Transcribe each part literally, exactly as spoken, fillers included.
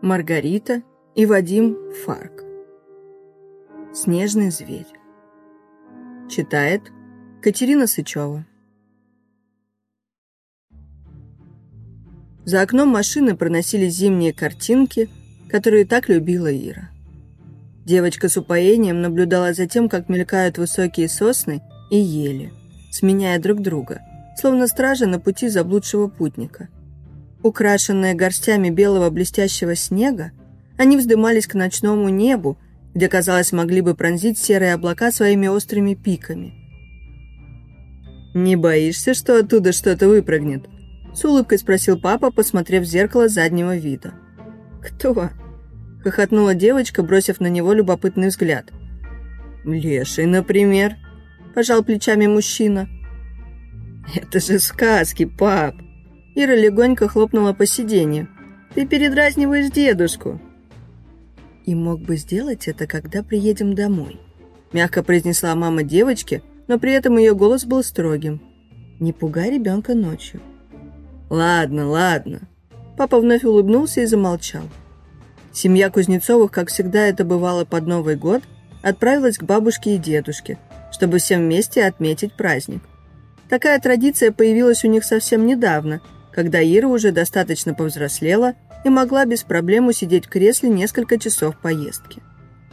Маргарита и Вадим Фарк. Снежный зверь. Читает Катерина Сычева. За окном машины проносились зимние картинки, которые так любила Ира. Девочка с упоением наблюдала за тем, как мелькают высокие сосны и ели, сменяя друг друга, словно стражи на пути заблудшего путника. Украшенные горстями белого блестящего снега, они вздымались к ночному небу, где, казалось, могли бы пронзить серые облака своими острыми пиками. «Не боишься, что оттуда что-то выпрыгнет?» — с улыбкой спросил папа, посмотрев в зеркало заднего вида. «Кто?» — хохотнула девочка, бросив на него любопытный взгляд. «Леший, например», — пожал плечами мужчина. «Это же сказки, пап!» Ира легонько хлопнула по сиденью. «Ты передразниваешь дедушку!» «И мог бы сделать это, когда приедем домой», — мягко произнесла мама девочки, но при этом ее голос был строгим. «Не пугай ребенка ночью». «Ладно, ладно». Папа вновь улыбнулся и замолчал. Семья Кузнецовых, как всегда это бывало под Новый год, отправилась к бабушке и дедушке, чтобы всем вместе отметить праздник. Такая традиция появилась у них совсем недавно, когда Ира уже достаточно повзрослела и могла без проблем усидеть в кресле несколько часов поездки.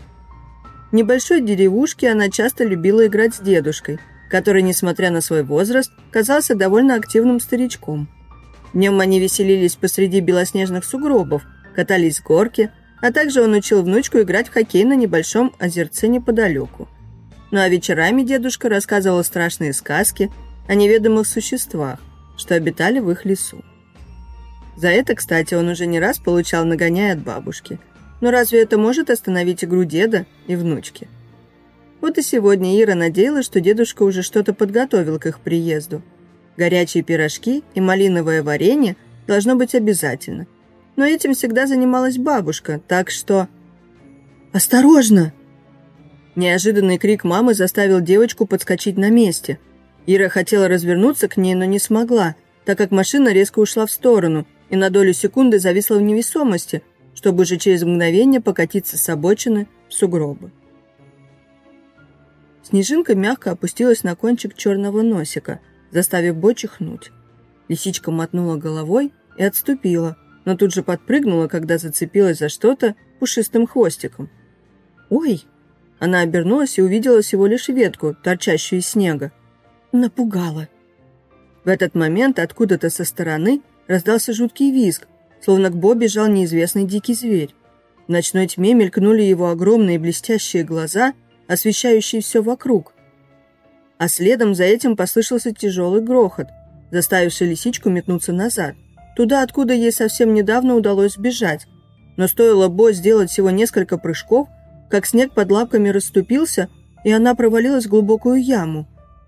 В небольшой деревушке она часто любила играть с дедушкой, который, несмотря на свой возраст, казался довольно активным старичком. Днем они веселились посреди белоснежных сугробов, катались с горки, а также он учил внучку играть в хоккей на небольшом озерце неподалеку. Ну а вечерами дедушка рассказывал страшные сказки о неведомых существах, что обитали в их лесу. За это, кстати, он уже не раз получал нагоняй от бабушки. Но разве это может остановить игру деда и внучки? Вот и сегодня Ира надеялась, что дедушка уже что-то подготовил к их приезду. Горячие пирожки и малиновое варенье должно быть обязательно. Но этим всегда занималась бабушка, так что... «Осторожно!» Неожиданный крик мамы заставил девочку подскочить на месте. Ира хотела развернуться к ней, но не смогла, так как машина резко ушла в сторону и на долю секунды зависла в невесомости, чтобы уже через мгновение покатиться с обочины в сугробы. Снежинка мягко опустилась на кончик черного носика, заставив Бо чихнуть. Лисичка мотнула головой и отступила, но тут же подпрыгнула, когда зацепилась за что-то пушистым хвостиком. «Ой!» Она обернулась и увидела всего лишь ветку, торчащую из снега. Напугала. В этот момент откуда-то со стороны раздался жуткий визг, словно к Бо бежал неизвестный дикий зверь. В ночной тьме мелькнули его огромные блестящие глаза, освещающие все вокруг. А следом за этим послышался тяжелый грохот, заставивший лисичку метнуться назад, туда, откуда ей совсем недавно удалось сбежать. Но стоило Бо сделать всего несколько прыжков, как снег под лапками расступился, и она провалилась в глубокую яму.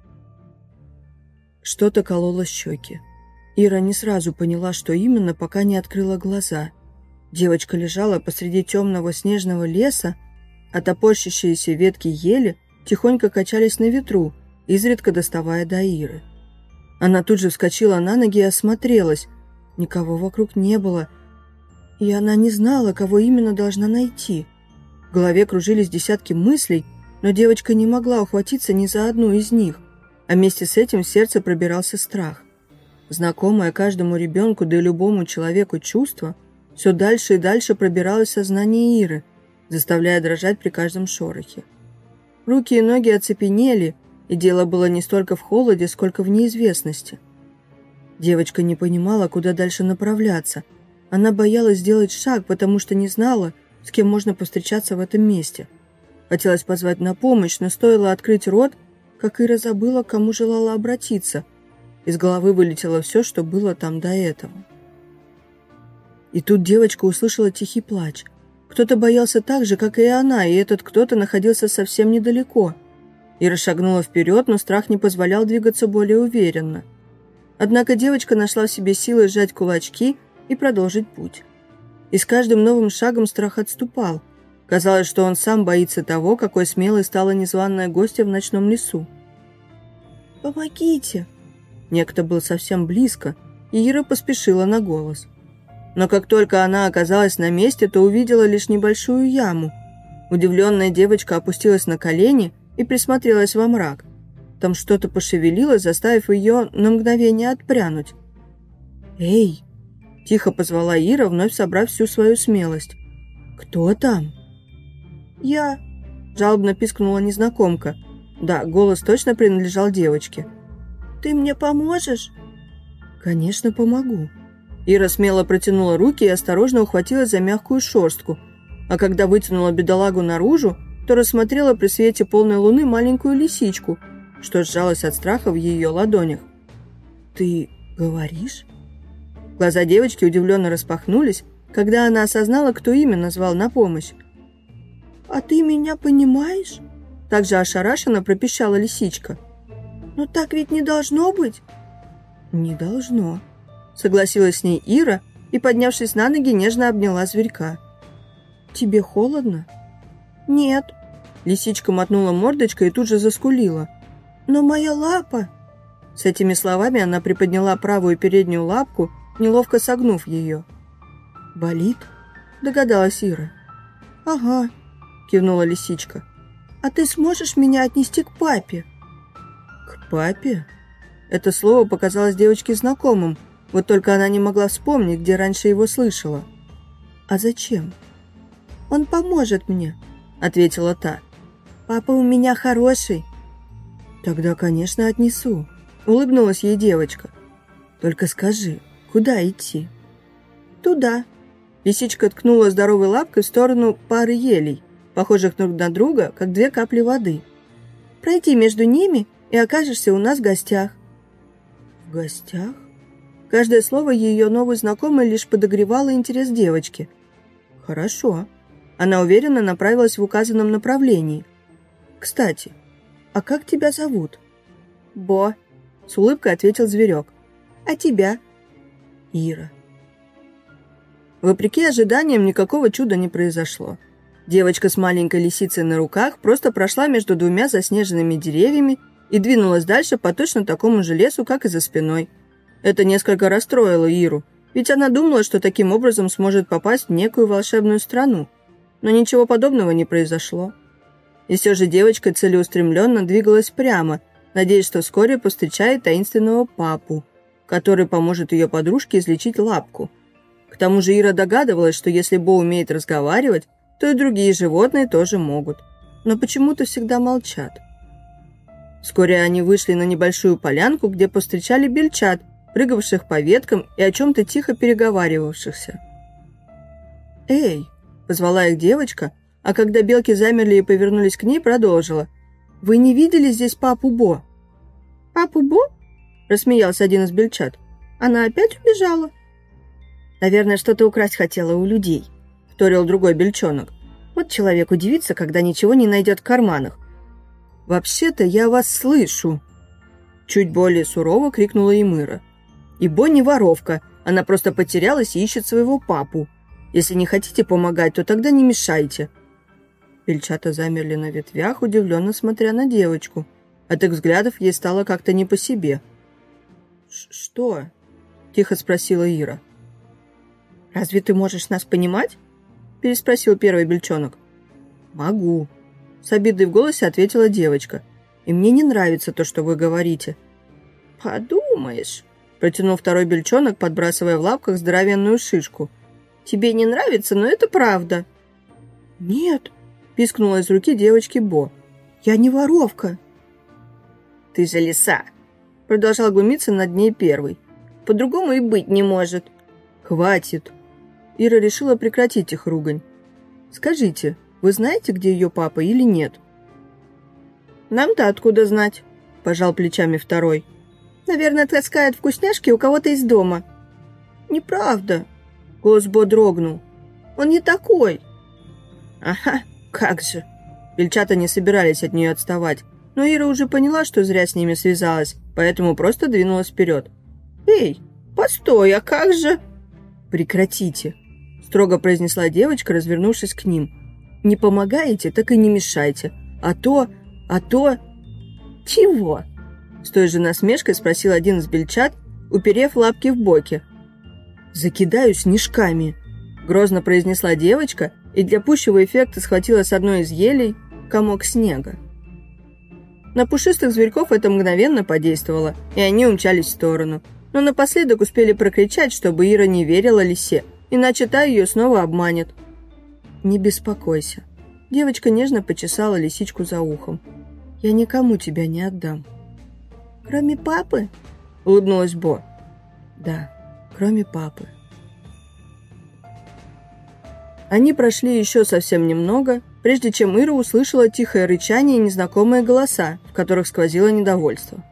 Что-то кололо щеки. Ира не сразу поняла, что именно, пока не открыла глаза. Девочка лежала посреди темного снежного леса, а топорщащиеся ветки ели тихонько качались на ветру, изредка доставая до Иры. Она тут же вскочила на ноги и осмотрелась. Никого вокруг не было, и она не знала, кого именно должна найти. В голове кружились десятки мыслей, но девочка не могла ухватиться ни за одну из них, а вместе с этим в сердце пробирался страх. Знакомое каждому ребенку, да и любому человеку чувство все дальше и дальше пробиралось в сознание Иры, заставляя дрожать при каждом шорохе. Руки и ноги оцепенели, и дело было не столько в холоде, сколько в неизвестности. Девочка не понимала, куда дальше направляться. Она боялась сделать шаг, потому что не знала, с кем можно повстречаться в этом месте. Хотелось позвать на помощь, но стоило открыть рот, как Ира забыла, к кому желала обратиться. Из головы вылетело все, что было там до этого. И тут девочка услышала тихий плач. Кто-то боялся так же, как и она, и этот кто-то находился совсем недалеко. Ира шагнула вперед, но страх не позволял двигаться более уверенно. Однако девочка нашла в себе силы сжать кулачки и продолжить путь. И с каждым новым шагом страх отступал. Казалось, что он сам боится того, какой смелой стала незваная гостья в ночном лесу. «Помогите!» Некто был совсем близко, и Ира поспешила на голос. Но как только она оказалась на месте, то увидела лишь небольшую яму. Удивленная девочка опустилась на колени и присмотрелась во мрак. Там что-то пошевелилось, заставив ее на мгновение отпрянуть. «Эй!» – тихо позвала Ира, вновь собрав всю свою смелость. «Кто там?» «Я!» – жалобно пискнула незнакомка. Да, голос точно принадлежал девочке. «Ты мне поможешь?» «Конечно, помогу». Ира смело протянула руки и осторожно ухватилась за мягкую шерстку, а когда вытянула бедолагу наружу, то рассмотрела при свете полной луны маленькую лисичку, что сжалась от страха в ее ладонях. «Ты говоришь?» Глаза девочки удивленно распахнулись, когда она осознала, кто именно звал на помощь. «А ты меня понимаешь?» Также ошарашенно пропищала лисичка. «Но так ведь не должно быть?» «Не должно», — согласилась с ней Ира и, поднявшись на ноги, нежно обняла зверька. «Тебе холодно?» «Нет». Лисичка мотнула мордочкой и тут же заскулила. «Но моя лапа...» С этими словами она приподняла правую переднюю лапку, неловко согнув ее. «Болит?» — догадалась Ира. «Ага», — кивнула лисичка. «А ты сможешь меня отнести к папе?» «К папе?» Это слово показалось девочке знакомым, вот только она не могла вспомнить, где раньше его слышала. «А зачем?» «Он поможет мне», — ответила та. «Папа у меня хороший». «Тогда, конечно, отнесу», — улыбнулась ей девочка. «Только скажи, куда идти?» «Туда». Лисичка ткнула здоровой лапкой в сторону пары елей, похожих друг на друга, как две капли воды. «Пройди между ними, и окажешься у нас в гостях». «В гостях?» Каждое слово ее новой знакомой лишь подогревало интерес девочки. «Хорошо». Она уверенно направилась в указанном направлении. «Кстати, а как тебя зовут?» «Бо», — с улыбкой ответил зверек. «А тебя?» «Ира». Вопреки ожиданиям, никакого чуда не произошло. Девочка с маленькой лисицей на руках просто прошла между двумя заснеженными деревьями и двинулась дальше по точно такому же лесу, как и за спиной. Это несколько расстроило Иру, ведь она думала, что таким образом сможет попасть в некую волшебную страну. Но ничего подобного не произошло. И все же девочка целеустремленно двигалась прямо, надеясь, что вскоре повстречает таинственного папу, который поможет ее подружке излечить лапку. К тому же Ира догадывалась, что если Бо умеет разговаривать, то и другие животные тоже могут, но почему-то всегда молчат. Вскоре они вышли на небольшую полянку, где повстречали бельчат, прыгавших по веткам и о чем-то тихо переговаривавшихся. «Эй!» – позвала их девочка, а когда белки замерли и повернулись к ней, продолжила. «Вы не видели здесь папу Бо?» «Папу Бо?» – рассмеялся один из бельчат. «Она опять убежала?» «Наверное, что-то украсть хотела у людей», – вторил другой бельчонок. «Вот человек удивится, когда ничего не найдет в карманах». «Вообще-то я вас слышу!» Чуть более сурово крикнула им Ира. «И Бо не воровка, она просто потерялась и ищет своего папу. Если не хотите помогать, то тогда не мешайте». Бельчата замерли на ветвях, удивленно смотря на девочку. От их взглядов ей стало как-то не по себе. «Что?» – тихо спросила Ира. «Разве ты можешь нас понимать?» – переспросил первый бельчонок. «Могу», – с обидой в голосе ответила девочка. «И мне не нравится то, что вы говорите». «Подумаешь», – протянул второй бельчонок, подбрасывая в лапках здоровенную шишку. «Тебе не нравится, но это правда». «Нет», – пискнула из руки девочки Бо. «Я не воровка». «Ты же лиса», – продолжал глумиться над ней первый. «По-другому и быть не может». «Хватит». Ира решила прекратить их ругань. «Скажите, вы знаете, где ее папа или нет?» «Нам-то откуда знать?» – пожал плечами второй. «Наверное, таскает вкусняшки у кого-то из дома». «Неправда», – голос Бо дрогнул. «Он не такой». «Ага, как же». Бельчата не собирались от нее отставать, но Ира уже поняла, что зря с ними связалась, поэтому просто двинулась вперед. «Эй, постой, а как же?» «Прекратите», – строго произнесла девочка, развернувшись к ним. «Не помогаете, так и не мешайте. А то... а то...» «Чего?» – с той же насмешкой спросил один из бельчат, уперев лапки в боки. «Закидаю снежками», – грозно произнесла девочка и для пущего эффекта схватила с одной из елей комок снега. На пушистых зверьков это мгновенно подействовало, и они умчались в сторону. Но напоследок успели прокричать, чтобы Ира не верила лисе, иначе та ее снова обманет. «Не беспокойся». Девочка нежно почесала лисичку за ухом. «Я никому тебя не отдам». «Кроме папы?» – улыбнулась Бо. «Да, кроме папы». Они прошли еще совсем немного, прежде чем Ира услышала тихое рычание и незнакомые голоса, в которых сквозило недовольство.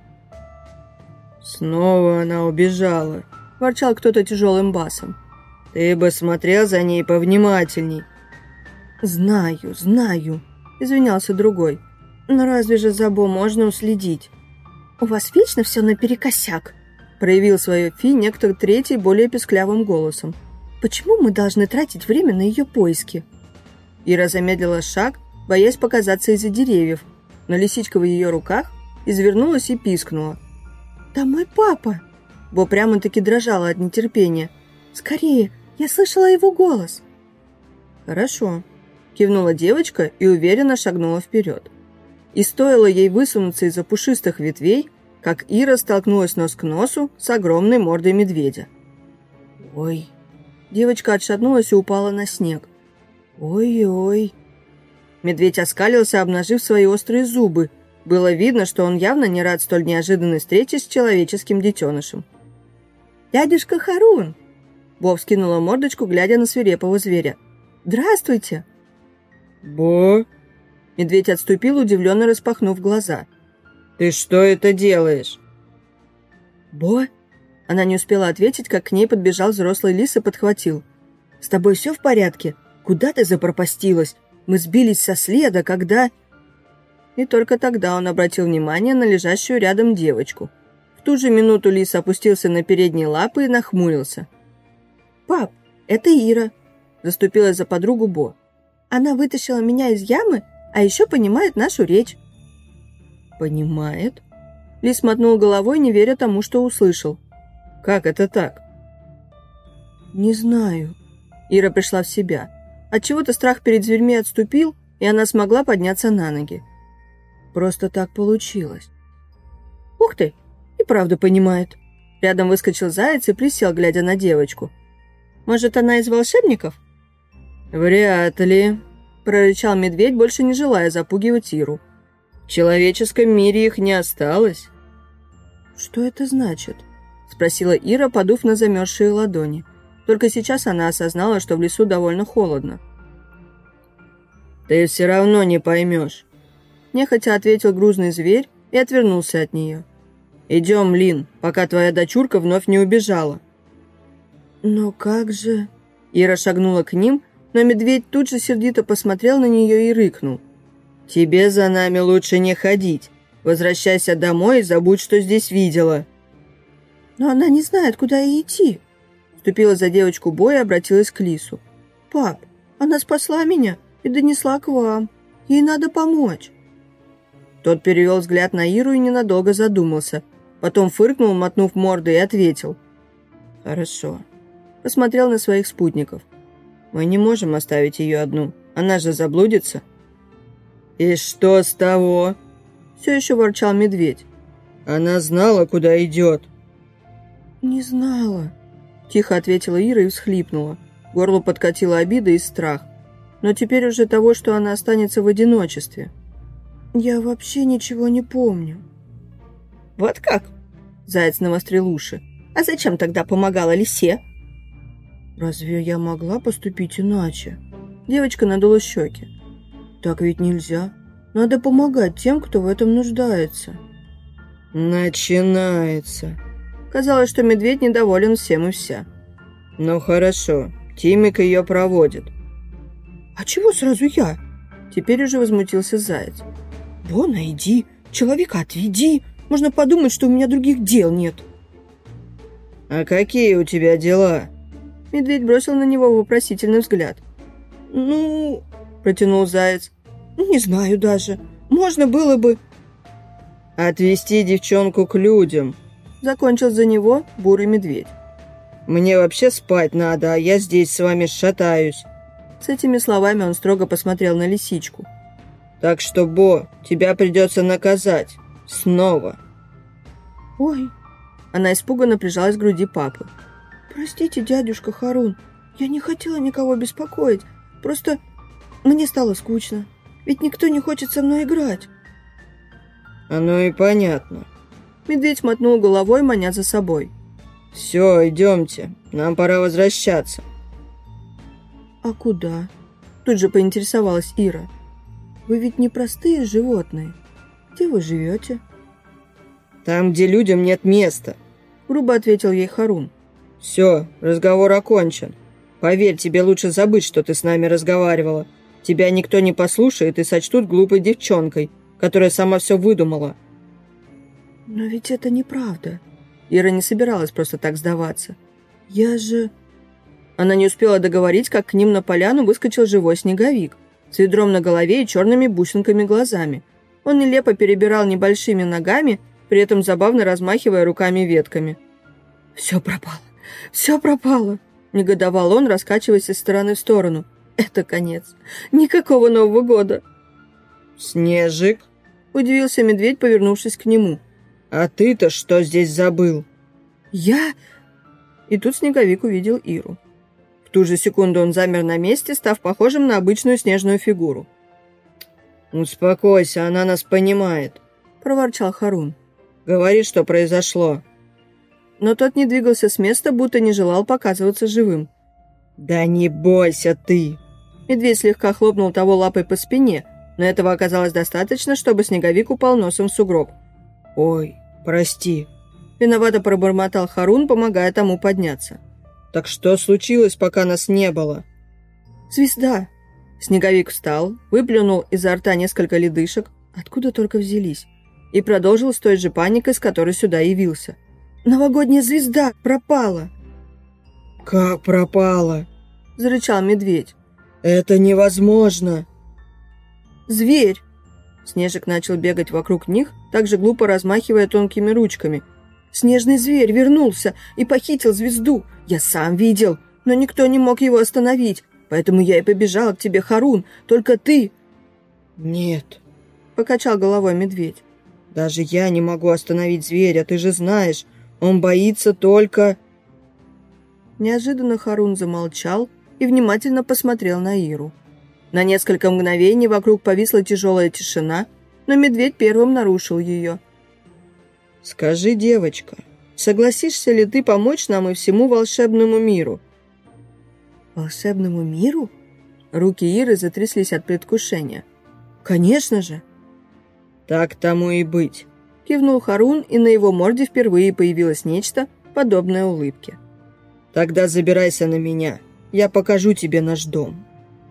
«Снова она убежала», – ворчал кто-то тяжелым басом. «Ты бы смотрел за ней повнимательней». «Знаю, знаю», – извинялся другой. «Но разве же за Бо можно уследить?» «У вас вечно все наперекосяк», – проявил свое фи некто третий более песклявым голосом. «Почему мы должны тратить время на ее поиски?» Ира замедлила шаг, боясь показаться из-за деревьев, но лисичка в ее руках извернулась и пискнула. «Там мой папа!» Бо прямо-таки дрожала от нетерпения. «Скорее, я слышала его голос!» «Хорошо», – кивнула девочка и уверенно шагнула вперед. И стоило ей высунуться из-за пушистых ветвей, как Ира столкнулась нос к носу с огромной мордой медведя. «Ой!» Девочка отшатнулась и упала на снег. «Ой-ой!» Медведь оскалился, обнажив свои острые зубы. Было видно, что он явно не рад столь неожиданной встрече с человеческим детенышем. «Дядюшка Харун!» Бо вскинула мордочку, глядя на свирепого зверя. «Здравствуйте!» «Бо?» Медведь отступил, удивленно распахнув глаза. «Ты что это делаешь?» «Бо?» Она не успела ответить, как к ней подбежал взрослый лис и подхватил. «С тобой все в порядке? Куда ты запропастилась? Мы сбились со следа, когда...» И только тогда он обратил внимание на лежащую рядом девочку. В ту же минуту лис опустился на передние лапы и нахмурился. «Пап, это Ира», – заступилась за подругу Бо. «Она вытащила меня из ямы, а еще понимает нашу речь». «Понимает?» Лис мотнул головой, не веря тому, что услышал. «Как это так?» «Не знаю». Ира пришла в себя. Отчего-то страх перед зверьми отступил, и она смогла подняться на ноги. Просто так получилось. «Ух ты! И правда понимает». Рядом выскочил заяц и присел, глядя на девочку. «Может, она из волшебников?» «Вряд ли», – прорычал медведь, больше не желая запугивать Иру. «В человеческом мире их не осталось». «Что это значит?» – спросила Ира, подув на замерзшие ладони. Только сейчас она осознала, что в лесу довольно холодно. «Ты все равно не поймешь», – нехотя ответил грузный зверь и отвернулся от нее. «Идем, Лин, пока твоя дочурка вновь не убежала». «Но как же...» Ира шагнула к ним, но медведь тут же сердито посмотрел на нее и рыкнул. «Тебе за нами лучше не ходить. Возвращайся домой и забудь, что здесь видела». «Но она не знает, куда ей идти», – вступила за девочку Бо и обратилась к лису. «Пап, она спасла меня и донесла к вам. Ей надо помочь». Тот перевел взгляд на Иру и ненадолго задумался. Потом фыркнул, мотнув мордой, и ответил. «Хорошо». Посмотрел на своих спутников. «Мы не можем оставить ее одну. Она же заблудится». «И что с того?» Все еще ворчал медведь. «Она знала, куда идет». «Не знала», – тихо ответила Ира и всхлипнула. Горло подкатила обида и страх. Но теперь уже того, что она останется в одиночестве. «Я вообще ничего не помню». «Вот как?» – заяц навострил уши. «А зачем тогда помогала лисе?» «Разве я могла поступить иначе?» Девочка надула щеки. «Так ведь нельзя. Надо помогать тем, кто в этом нуждается». «Начинается». Казалось, что медведь недоволен всем и вся. «Ну хорошо, Тимик ее проводит». «А чего сразу я?» Теперь уже возмутился заяц. «Бона, иди, человека отведи. Можно подумать, что у меня других дел нет». «А какие у тебя дела?» Медведь бросил на него вопросительный взгляд. «Ну...» – протянул заяц. «Не знаю даже. Можно было бы...» «Отвезти девчонку к людям», – закончил за него бурый медведь. Мне вообще спать надо, а я здесь с вами шатаюсь». С этими словами он строго посмотрел на лисичку. «Так что, Бо, тебя придется наказать. Снова». «Ой!» Она испуганно прижалась к груди папы. «Простите, дядюшка Харун, я не хотела никого беспокоить. Просто мне стало скучно. Ведь никто не хочет со мной играть». «Оно и понятно». Медведь мотнул головой, маня за собой. «Все, идемте. Нам пора возвращаться». «А куда?» Тут же поинтересовалась Ира. «Вы ведь не простые животные. Где вы живете?» «Там, где людям нет места», — грубо ответил ей Харун. «Все, разговор окончен. Поверь, тебе лучше забыть, что ты с нами разговаривала. Тебя никто не послушает и сочтут глупой девчонкой, которая сама все выдумала». «Но ведь это неправда». Ира не собиралась просто так сдаваться. «Я же...» Она не успела договорить, как к ним на поляну выскочил живой снеговик с ведром на голове и черными бусинками глазами. Он нелепо перебирал небольшими ногами, при этом забавно размахивая руками-ветками. «Все пропало! Все пропало!» – негодовал он, раскачиваясь из стороны в сторону. «Это конец! Никакого Нового года!» «Снежик?» – удивился медведь, повернувшись к нему. «А ты-то что здесь забыл?» «Я...» И тут снеговик увидел Иру. В ту же секунду он замер на месте, став похожим на обычную снежную фигуру. «Успокойся, она нас понимает», – проворчал Харун. «Говори, что произошло». Но тот не двигался с места, будто не желал показываться живым. «Да не бойся ты!» Медведь слегка хлопнул того лапой по спине, но этого оказалось достаточно, чтобы снеговик упал носом в сугроб. «Ой, прости», – виновато пробормотал Харун, помогая тому подняться. «Так что случилось, пока нас не было?» «Звезда!» Снеговик встал, выплюнул изо рта несколько ледышек, откуда только взялись, и продолжил с той же паникой, с которой сюда явился. «Новогодняя звезда пропала!» «Как пропала?» – зарычал медведь. «Это невозможно!» «Зверь!» Снежик начал бегать вокруг них, также глупо размахивая тонкими ручками. «Снежный зверь вернулся и похитил звезду! Я сам видел, но никто не мог его остановить, поэтому я и побежала к тебе, Харун, только ты...» «Нет», — покачал головой медведь. «Даже я не могу остановить зверя, ты же знаешь, он боится только...» Неожиданно Харун замолчал и внимательно посмотрел на Иру. На несколько мгновений вокруг повисла тяжелая тишина, но медведь первым нарушил ее. «Скажи, девочка, согласишься ли ты помочь нам и всему волшебному миру?» «Волшебному миру?» Руки Иры затряслись от предвкушения. «Конечно же!» «Так тому и быть», — кивнул Харун, и на его морде впервые появилось нечто, подобное улыбке. «Тогда забирайся на меня, я покажу тебе наш дом».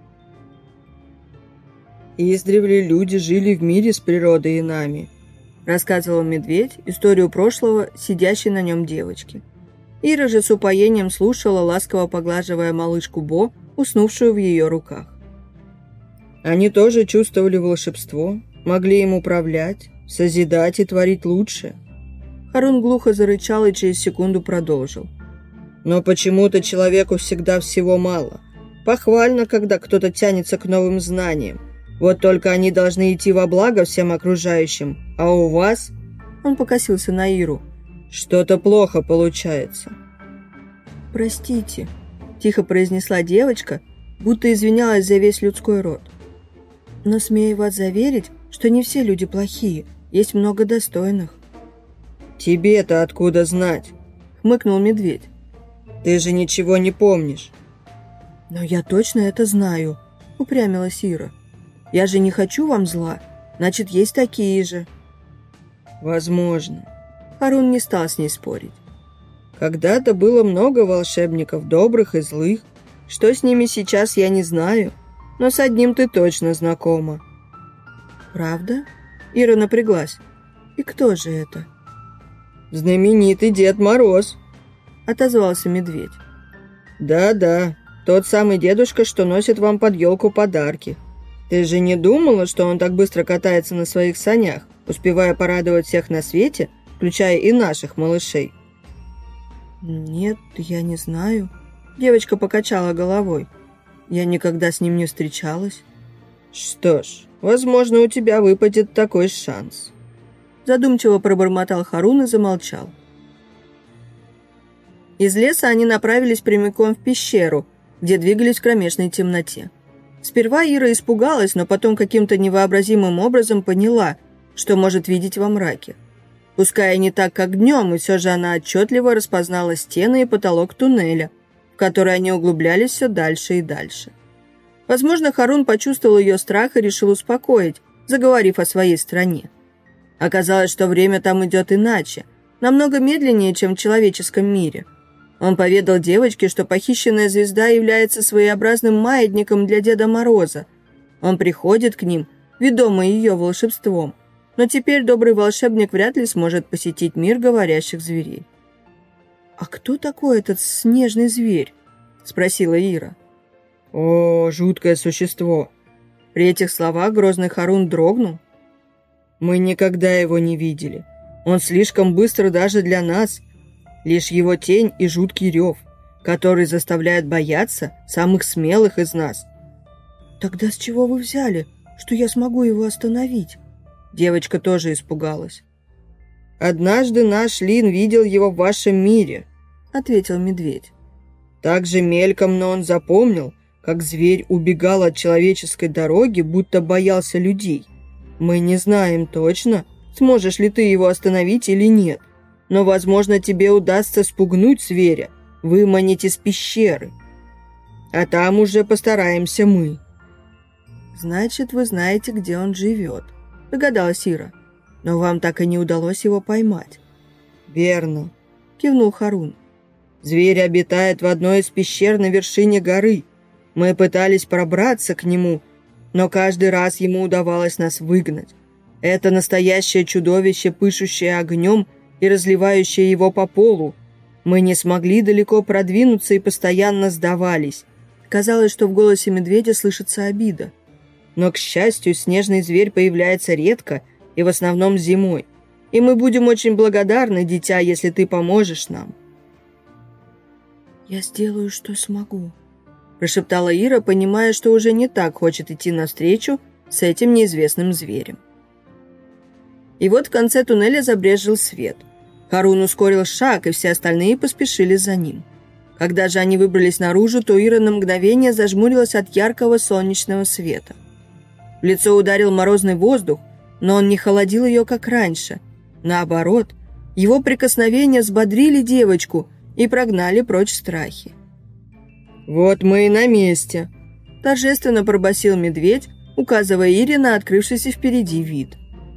«Издревле люди жили в мире с природой и нами», — рассказывал медведь историю прошлого сидящей на нем девочки. Ира же с упоением слушала, ласково поглаживая малышку Бо, уснувшую в ее руках. «Они тоже чувствовали волшебство, могли им управлять, созидать и творить лучше». Харун глухо зарычал и через секунду продолжил. «Но почему-то человеку всегда всего мало. Похвально, когда кто-то тянется к новым знаниям. Вот только они должны идти во благо всем окружающим, а у вас...» Он покосился на Иру. «Что-то плохо получается». «Простите», – тихо произнесла девочка, будто извинялась за весь людской род. «Но смею вас заверить, что не все люди плохие, есть много достойных». «Тебе-то откуда знать?» – хмыкнул медведь. «Ты же ничего не помнишь». «Но я точно это знаю», – упрямилась Ира. «Я же не хочу вам зла, значит, есть такие же». «Возможно». Харун не стал с ней спорить. «Когда-то было много волшебников, добрых и злых. Что с ними сейчас, я не знаю, но с одним ты точно знакома». «Правда?» Ира напряглась. «И кто же это?» «Знаменитый Дед Мороз», — отозвался медведь. «Да-да, тот самый дедушка, что носит вам под елку подарки. Ты же не думала, что он так быстро катается на своих санях, успевая порадовать всех на свете, включая и наших малышей?» «Нет, я не знаю». Девочка покачала головой. «Я никогда с ним не встречалась». «Что ж, возможно, у тебя выпадет такой шанс». Задумчиво пробормотал Харун и замолчал. Из леса они направились прямиком в пещеру, где двигались в кромешной темноте. Сперва Ира испугалась, но потом каким-то невообразимым образом поняла, что может видеть во мраке. Пускай и не так, как днем, и все же она отчетливо распознала стены и потолок туннеля, в который они углублялись все дальше и дальше. Возможно, Харун почувствовал ее страх и решил успокоить, заговорив о своей стране. Оказалось, что время там идет иначе, намного медленнее, чем в человеческом мире. Он поведал девочке, что похищенная звезда является своеобразным маятником для Деда Мороза. Он приходит к ним, ведомый ее волшебством, но теперь добрый волшебник вряд ли сможет посетить мир говорящих зверей. «А кто такой этот снежный зверь?» – спросила Ира. «О, жуткое существо!» При этих словах грозный Харун дрогнул. «Мы никогда его не видели. Он слишком быстр даже для нас. Лишь его тень и жуткий рев, который заставляет бояться самых смелых из нас». «Тогда с чего вы взяли, что я смогу его остановить?» Девочка тоже испугалась. «Однажды наш Лин видел его в вашем мире», — ответил медведь. «Так же мельком, но он запомнил, как зверь убегал от человеческой дороги, будто боялся людей. Мы не знаем точно, сможешь ли ты его остановить или нет, но, возможно, тебе удастся спугнуть зверя, выманить из пещеры. А там уже постараемся мы». «Значит, вы знаете, где он живет», — догадалась Ира. «Но вам так и не удалось его поймать». «Верно», — кивнул Харун. «Зверь обитает в одной из пещер на вершине горы. Мы пытались пробраться к нему, но каждый раз ему удавалось нас выгнать. Это настоящее чудовище, пышущее огнем и разливающее его по полу. Мы не смогли далеко продвинуться и постоянно сдавались». Казалось, что в голосе медведя слышится обида. «Но, к счастью, снежный зверь появляется редко и в основном зимой. И мы будем очень благодарны, дитя, если ты поможешь нам». «Я сделаю, что смогу», – прошептала Ира, понимая, что уже не так хочет идти навстречу с этим неизвестным зверем. И вот в конце туннеля забрезжил свет. Харун ускорил шаг, и все остальные поспешили за ним. Когда же они выбрались наружу, то Ира на мгновение зажмурилась от яркого солнечного света. В лицо ударил морозный воздух, но он не холодил ее, как раньше. Наоборот, его прикосновения взбодрили девочку и прогнали прочь страхи. «Вот мы и на месте», – торжественно пробасил медведь, указывая Ире на открывшийся впереди вид.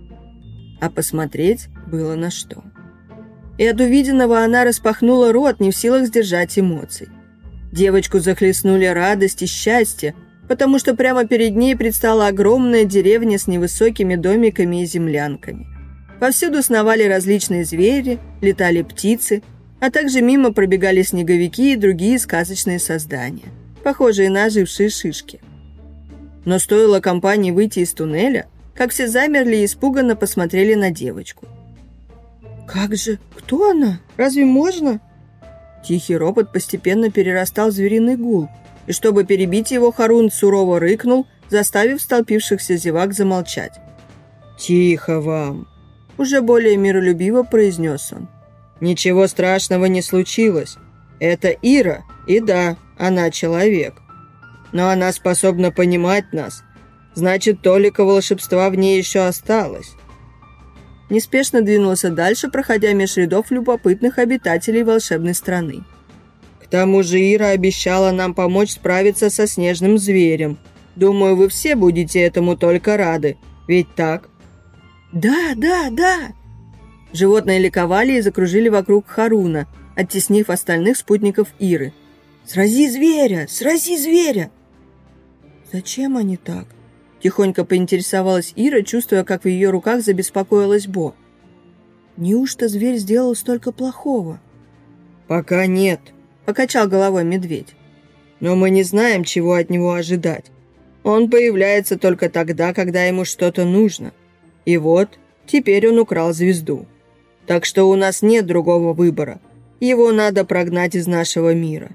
А посмотреть было на что. И от увиденного она распахнула рот, не в силах сдержать эмоций. Девочку захлестнули радость и счастье, потому что прямо перед ней предстала огромная деревня с невысокими домиками и землянками. Повсюду сновали различные звери, летали птицы, а также мимо пробегали снеговики и другие сказочные создания, похожие на ожившие шишки. Но стоило компании выйти из туннеля, как все замерли и испуганно посмотрели на девочку. «Как же? Кто она? Разве можно?» Тихий ропот постепенно перерастал в звериный гул, и чтобы перебить его, Харун сурово рыкнул, заставив столпившихся зевак замолчать. «Тихо вам!» – уже более миролюбиво произнес он. «Ничего страшного не случилось. Это Ира, и да, она человек. Но она способна понимать нас. Значит, толика волшебства в ней еще осталось». Неспешно двинулся дальше, проходя меж рядов любопытных обитателей волшебной страны. «К тому же Ира обещала нам помочь справиться со снежным зверем. Думаю, вы все будете этому только рады. Ведь так?» «Да, да, да!» Животные ликовали и закружили вокруг Харуна, оттеснив остальных спутников Иры. «Срази зверя! Срази зверя!» «Зачем они так?» Тихонько поинтересовалась Ира, чувствуя, как в ее руках забеспокоилась Бо. «Неужто зверь сделал столько плохого?» «Пока нет», — покачал головой медведь. «Но мы не знаем, чего от него ожидать. Он появляется только тогда, когда ему что-то нужно. И вот, теперь он украл звезду. Так что у нас нет другого выбора. Его надо прогнать из нашего мира».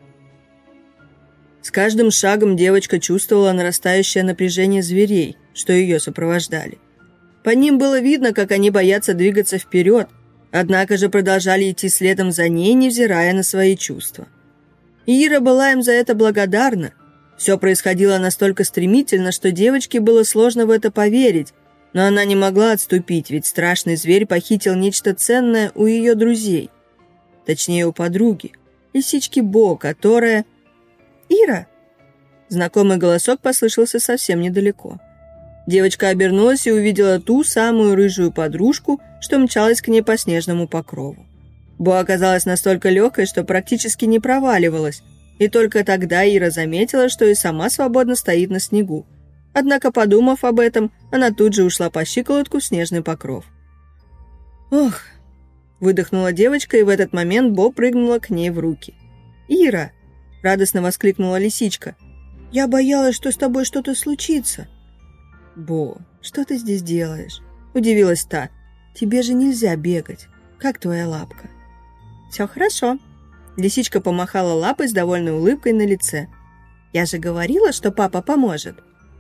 С каждым шагом девочка чувствовала нарастающее напряжение зверей, что ее сопровождали. По ним было видно, как они боятся двигаться вперед, однако же продолжали идти следом за ней, невзирая на свои чувства. И Ира была им за это благодарна. Все происходило настолько стремительно, что девочке было сложно в это поверить, но она не могла отступить, ведь страшный зверь похитил нечто ценное у ее друзей. Точнее, у подруги, лисички Бо, которая... «Ира!» Знакомый голосок послышался совсем недалеко. Девочка обернулась и увидела ту самую рыжую подружку, что мчалась к ней по снежному покрову. Бо оказалась настолько легкой, что практически не проваливалась, и только тогда Ира заметила, что и сама свободно стоит на снегу. Однако, подумав об этом, она тут же ушла по щиколотку в снежный покров. «Ох!» – выдохнула девочка, и в этот момент Бо прыгнула к ней в руки. «Ира!» – радостно воскликнула лисичка. «Я боялась, что с тобой что-то случится». «Бо, что ты здесь делаешь?» – удивилась та. «Тебе же нельзя бегать. Как твоя лапка?» «Все хорошо». Лисичка помахала лапой с довольной улыбкой на лице. «Я же говорила, что папа поможет».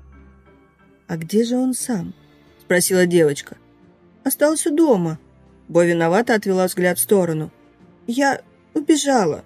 «А где же он сам?» – спросила девочка. «Остался дома». Бо виновато отвела взгляд в сторону. «Я убежала».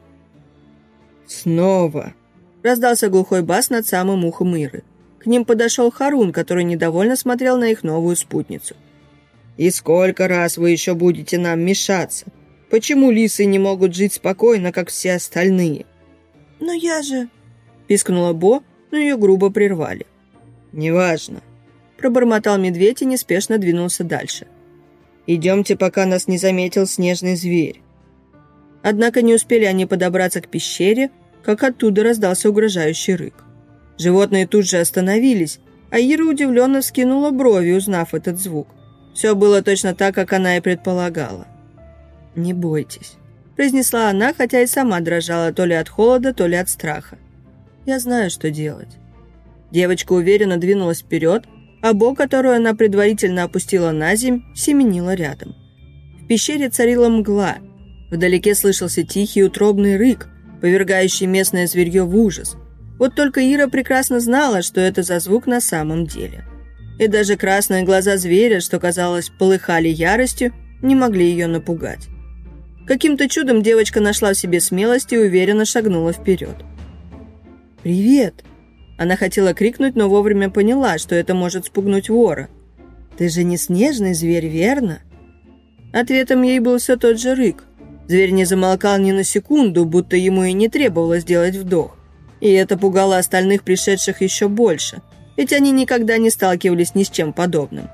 «Снова!» – раздался глухой бас над самым ухом Иры. К ним подошел Харун, который недовольно смотрел на их новую спутницу. «И сколько раз вы еще будете нам мешаться? Почему лисы не могут жить спокойно, как все остальные?» «Но я же...» – пискнула Бо, но ее грубо прервали. «Неважно», – пробормотал медведь и неспешно двинулся дальше. «Идемте, пока нас не заметил снежный зверь». Однако не успели они подобраться к пещере, как оттуда раздался угрожающий рык. Животные тут же остановились, а Ира удивленно вскинула брови, узнав этот звук. Все было точно так, как она и предполагала. «Не бойтесь», – произнесла она, хотя и сама дрожала то ли от холода, то ли от страха. «Я знаю, что делать». Девочка уверенно двинулась вперед, а Бо, которую она предварительно опустила на земь, семенила рядом. В пещере царила мгла. Вдалеке слышался тихий утробный рык, повергающий местное зверье в ужас. Вот только Ира прекрасно знала, что это за звук на самом деле. И даже красные глаза зверя, что, казалось, полыхали яростью, не могли ее напугать. Каким-то чудом девочка нашла в себе смелость и уверенно шагнула вперед. «Привет!» Она хотела крикнуть, но вовремя поняла, что это может спугнуть вора. «Ты же не снежный зверь, верно?» Ответом ей был все тот же рык. Зверь не замолкал ни на секунду, будто ему и не требовалось делать вдох. И это пугало остальных пришедших еще больше, ведь они никогда не сталкивались ни с чем подобным.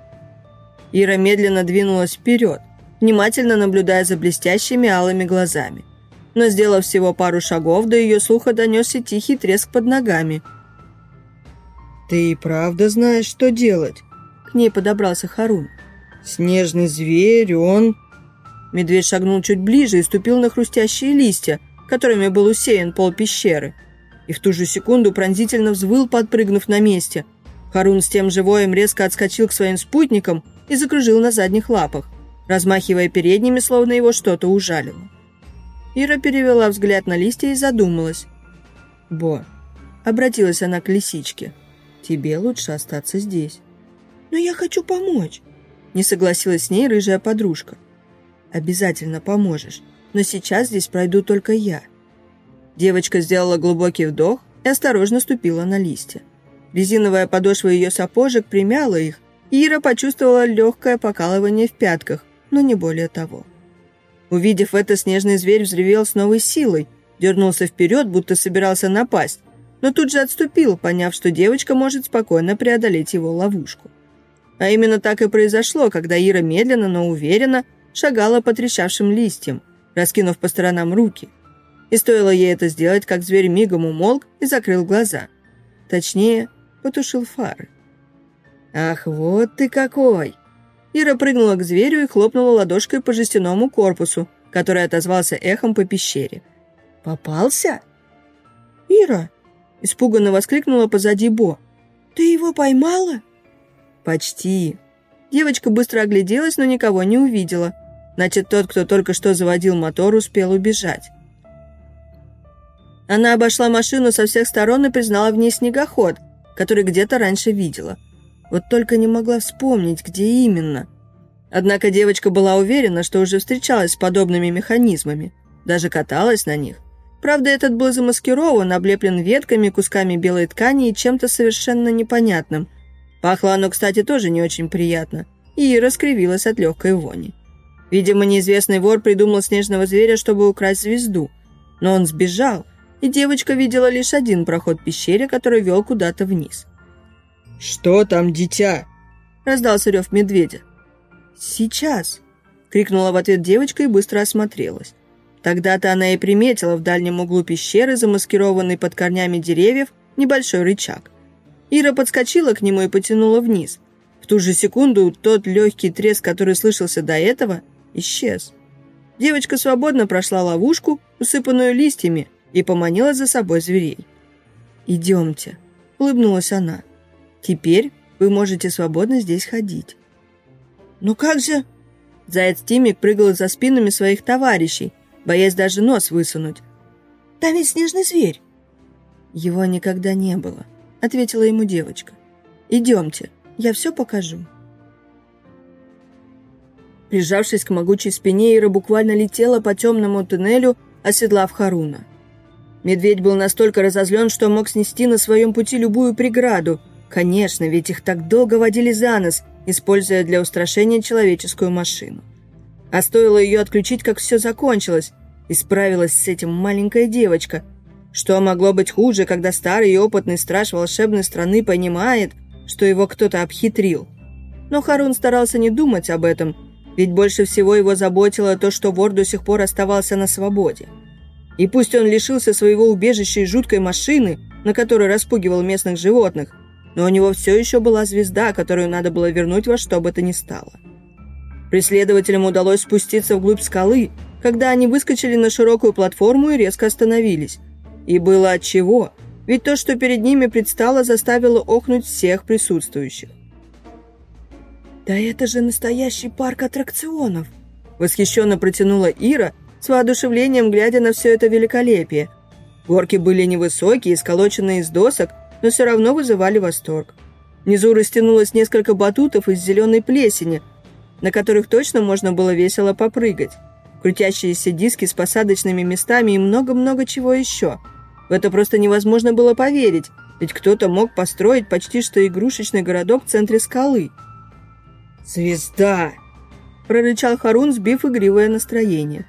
Ира медленно двинулась вперед, внимательно наблюдая за блестящими алыми глазами. Но, сделав всего пару шагов, до ее слуха донесся тихий треск под ногами. «Ты и правда знаешь, что делать?» К ней подобрался Харун. «Снежный зверь, он...» Медведь шагнул чуть ближе и ступил на хрустящие листья, которыми был усеян пол пещеры. И в ту же секунду пронзительно взвыл, подпрыгнув на месте. Харун с тем же воем резко отскочил к своим спутникам и закружил на задних лапах, размахивая передними, словно его что-то ужалило. Ира перевела взгляд на листья и задумалась. «Бо», — обратилась она к лисичке, — «тебе лучше остаться здесь». «Но я хочу помочь», — не согласилась с ней рыжая подружка. «Обязательно поможешь, но сейчас здесь пройду только я». Девочка сделала глубокий вдох и осторожно ступила на листья. Резиновая подошва ее сапожек примяла их, и Ира почувствовала легкое покалывание в пятках, но не более того. Увидев это, снежный зверь взревел с новой силой, дернулся вперед, будто собирался напасть, но тут же отступил, поняв, что девочка может спокойно преодолеть его ловушку. А именно так и произошло, когда Ира медленно, но уверенно шагала по трещавшим листьям, раскинув по сторонам руки. И стоило ей это сделать, как зверь мигом умолк и закрыл глаза. Точнее, потушил фары. «Ах, вот ты какой!» Ира прыгнула к зверю и хлопнула ладошкой по жестяному корпусу, который отозвался эхом по пещере. «Попался?» «Ира!» – испуганно воскликнула позади Бо. «Ты его поймала?» «Почти». Девочка быстро огляделась, но никого не увидела. Значит, тот, кто только что заводил мотор, успел убежать. Она обошла машину со всех сторон и признала в ней снегоход, который где-то раньше видела. Вот только не могла вспомнить, где именно. Однако девочка была уверена, что уже встречалась с подобными механизмами, даже каталась на них. Правда, этот был замаскирован, облеплен ветками, кусками белой ткани и чем-то совершенно непонятным. Пахло оно, кстати, тоже не очень приятно, и Ира скривилась от легкой вони. Видимо, неизвестный вор придумал снежного зверя, чтобы украсть звезду. Но он сбежал, и девочка видела лишь один проход в пещере, который вел куда-то вниз. «Что там, дитя?» – раздался рев медведя. «Сейчас!» – крикнула в ответ девочка и быстро осмотрелась. Тогда-то она и приметила в дальнем углу пещеры, замаскированный под корнями деревьев, небольшой рычаг. Ира подскочила к нему и потянула вниз. В ту же секунду тот легкий треск, который слышался до этого, исчез. Девочка свободно прошла ловушку, усыпанную листьями, и поманила за собой зверей. «Идемте», – улыбнулась она. «Теперь вы можете свободно здесь ходить». «Ну как же?» Заяц Тимик прыгал за спинами своих товарищей, боясь даже нос высунуть. «Там ведь снежный зверь!» «Его никогда не было», — ответила ему девочка. «Идемте, я все покажу». Прижавшись к могучей спине, Ира буквально летела по темному туннелю, оседлав Харуна. Медведь был настолько разозлен, что мог снести на своем пути любую преграду. Конечно, ведь их так долго водили за нос, используя для устрашения человеческую машину. А стоило ее отключить, как все закончилось, и справилась с этим маленькая девочка. Что могло быть хуже, когда старый и опытный страж волшебной страны понимает, что его кто-то обхитрил? Но Харун старался не думать об этом, ведь больше всего его заботило то, что вор до сих пор оставался на свободе. И пусть он лишился своего убежища и жуткой машины, на которой распугивал местных животных, но у него все еще была звезда, которую надо было вернуть во что бы то ни стало. Преследователям удалось спуститься вглубь скалы, когда они выскочили на широкую платформу и резко остановились. И было отчего, ведь то, что перед ними предстало, заставило охнуть всех присутствующих. «Да это же настоящий парк аттракционов!» — восхищенно протянула Ира, с воодушевлением глядя на все это великолепие. Горки были невысокие, сколоченные из досок, но все равно вызывали восторг. Внизу растянулось несколько батутов из зеленой плесени, на которых точно можно было весело попрыгать, крутящиеся диски с посадочными местами и много-много чего еще. В это просто невозможно было поверить, ведь кто-то мог построить почти что игрушечный городок в центре скалы. «Звезда!» – прорычал Харун, сбив игривое настроение.